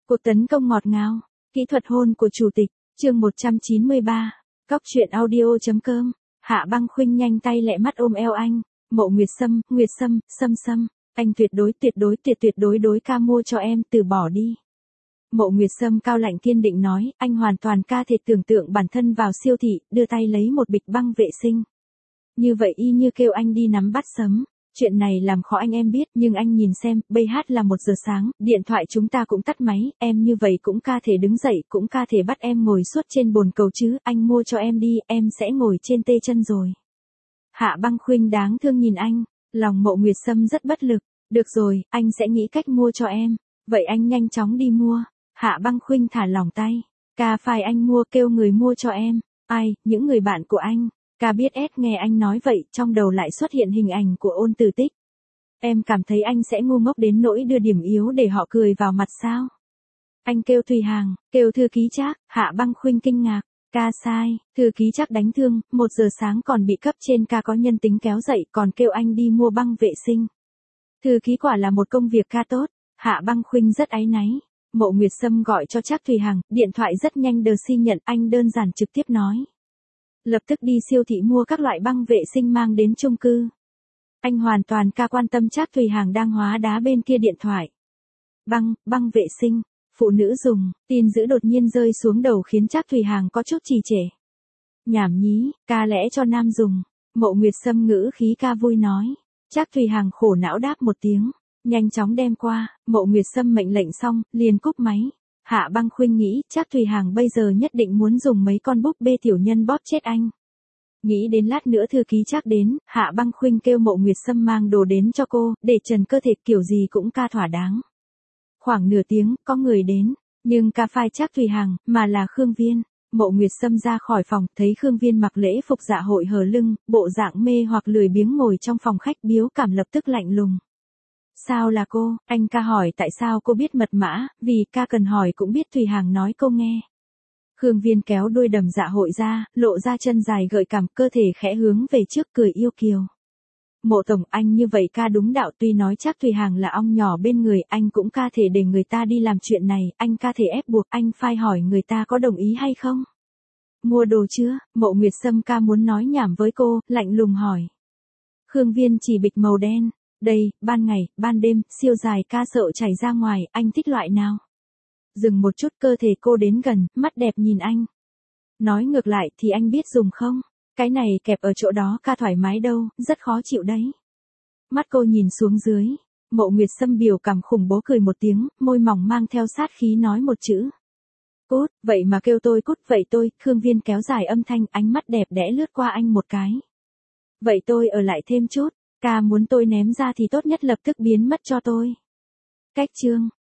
Cuộc tấn công ngọt ngào. Kỹ thuật hôn của chủ tịch. Chương 193. Góc truyện audio.com. Hạ Băng Khuynh nhanh tay lẹ mắt ôm eo anh. Mộ Nguyệt Sâm, Sâm, anh tuyệt đối đối ca mua cho em, từ bỏ đi. Mộ Nguyệt Sâm cao lạnh kiên định nói, anh hoàn toàn ca thể tưởng tượng bản thân vào siêu thị, đưa tay lấy một bịch băng vệ sinh. Như vậy y như kêu anh đi nắm bắt sấm. Chuyện này làm khó anh em biết, nhưng anh nhìn xem, bây hát là 1 giờ sáng, điện thoại chúng ta cũng tắt máy, em như vậy cũng ca thể đứng dậy, cũng ca thể bắt em ngồi suốt trên bồn cầu chứ, anh mua cho em đi, em sẽ ngồi trên tê chân rồi. Hạ Băng Khuynh đáng thương nhìn anh, lòng Mộ Nguyệt Sâm rất bất lực, được rồi, anh sẽ nghĩ cách mua cho em, vậy anh nhanh chóng đi mua. Hạ Băng Khuynh thả lỏng tay, ca phải anh mua, kêu người mua cho em, ai, những người bạn của anh. Ca biết nghe anh nói vậy, trong đầu lại xuất hiện hình ảnh của Ôn Tử Tích. Em cảm thấy anh sẽ ngu ngốc đến nỗi đưa điểm yếu để họ cười vào mặt sao? Anh kêu Thùy Hàng, kêu thư ký Trác. Hạ Băng Khuynh kinh ngạc, ca sai, thư ký Trác đánh thương, 1 giờ sáng còn bị cấp trên ca có nhân tính kéo dậy, còn kêu anh đi mua băng vệ sinh. Thư ký quả là một công việc ca tốt. Hạ Băng Khuynh rất áy náy. Mộ Nguyệt Sâm gọi cho Trác Thùy Hàng, điện thoại rất nhanh đờ si nhận, anh đơn giản trực tiếp nói. Lập tức đi siêu thị mua các loại băng vệ sinh mang đến chung cư. Anh hoàn toàn ca quan tâm Trác Thùy Hàng đang hóa đá bên kia điện thoại. Băng vệ sinh, phụ nữ dùng, tin dữ đột nhiên rơi xuống đầu khiến Trác Thùy Hàng có chút trì trệ. Nhảm nhí, ca lẽ cho nam dùng. Mộ Nguyệt Sâm ngữ khí ca vui nói. Trác Thùy Hàng khổ não đáp một tiếng, nhanh chóng đem qua. Mộ Nguyệt Sâm mệnh lệnh xong, liền cúp máy. Hạ Băng Khuynh nghĩ, Trác Thùy Hàng bây giờ nhất định muốn dùng mấy con búp bê tiểu nhân bóp chết anh. Nghĩ đến lát nữa thư ký Trác đến, Hạ Băng Khuynh kêu Mộ Nguyệt Sâm mang đồ đến cho cô, để trần cơ thể kiểu gì cũng ca thỏa đáng. Khoảng nửa tiếng, có người đến, nhưng ca phai Trác Thùy Hàng, mà là Khương Viên. Mộ Nguyệt Sâm ra khỏi phòng, thấy Khương Viên mặc lễ phục dạ hội hở lưng, bộ dạng mê hoặc lười biếng ngồi trong phòng khách, biếu cảm lập tức lạnh lùng. Sao là cô? Anh ca hỏi tại sao cô biết mật mã, vì ca cần hỏi cũng biết Thùy Hàng nói cô nghe. Khương Viên kéo đuôi đầm dạ hội ra, lộ ra chân dài gợi cảm, cơ thể khẽ hướng về trước, cười yêu kiều. Mộ tổng, anh như vậy ca đúng đạo, tuy nói chắc Thùy Hàng là ong nhỏ bên người, anh cũng ca thể để người ta đi làm chuyện này, anh ca thể ép buộc, anh phải hỏi người ta có đồng ý hay không? Mua đồ chưa? Mộ Nguyệt Sâm ca muốn nói nhảm với cô, lạnh lùng hỏi. Khương Viên chỉ bịch màu đen. Đây, ban ngày, ban đêm, siêu dài ca sợ chảy ra ngoài, anh thích loại nào? Dừng một chút, cơ thể cô đến gần, mắt đẹp nhìn anh. Nói ngược lại thì anh biết dùng không? Cái này kẹp ở chỗ đó ca thoải mái đâu, rất khó chịu đấy. Mắt cô nhìn xuống dưới. Mộ Nguyệt Sâm biểu cảm khủng bố cười một tiếng, môi mỏng mang theo sát khí nói một chữ. Cút, vậy mà kêu tôi cút, vậy tôi, Khương Viên kéo dài âm thanh, ánh mắt đẹp đẽ lướt qua anh một cái. Vậy tôi ở lại thêm chút. Ca muốn tôi ném ra thì tốt nhất lập tức biến mất cho tôi. Cách chương.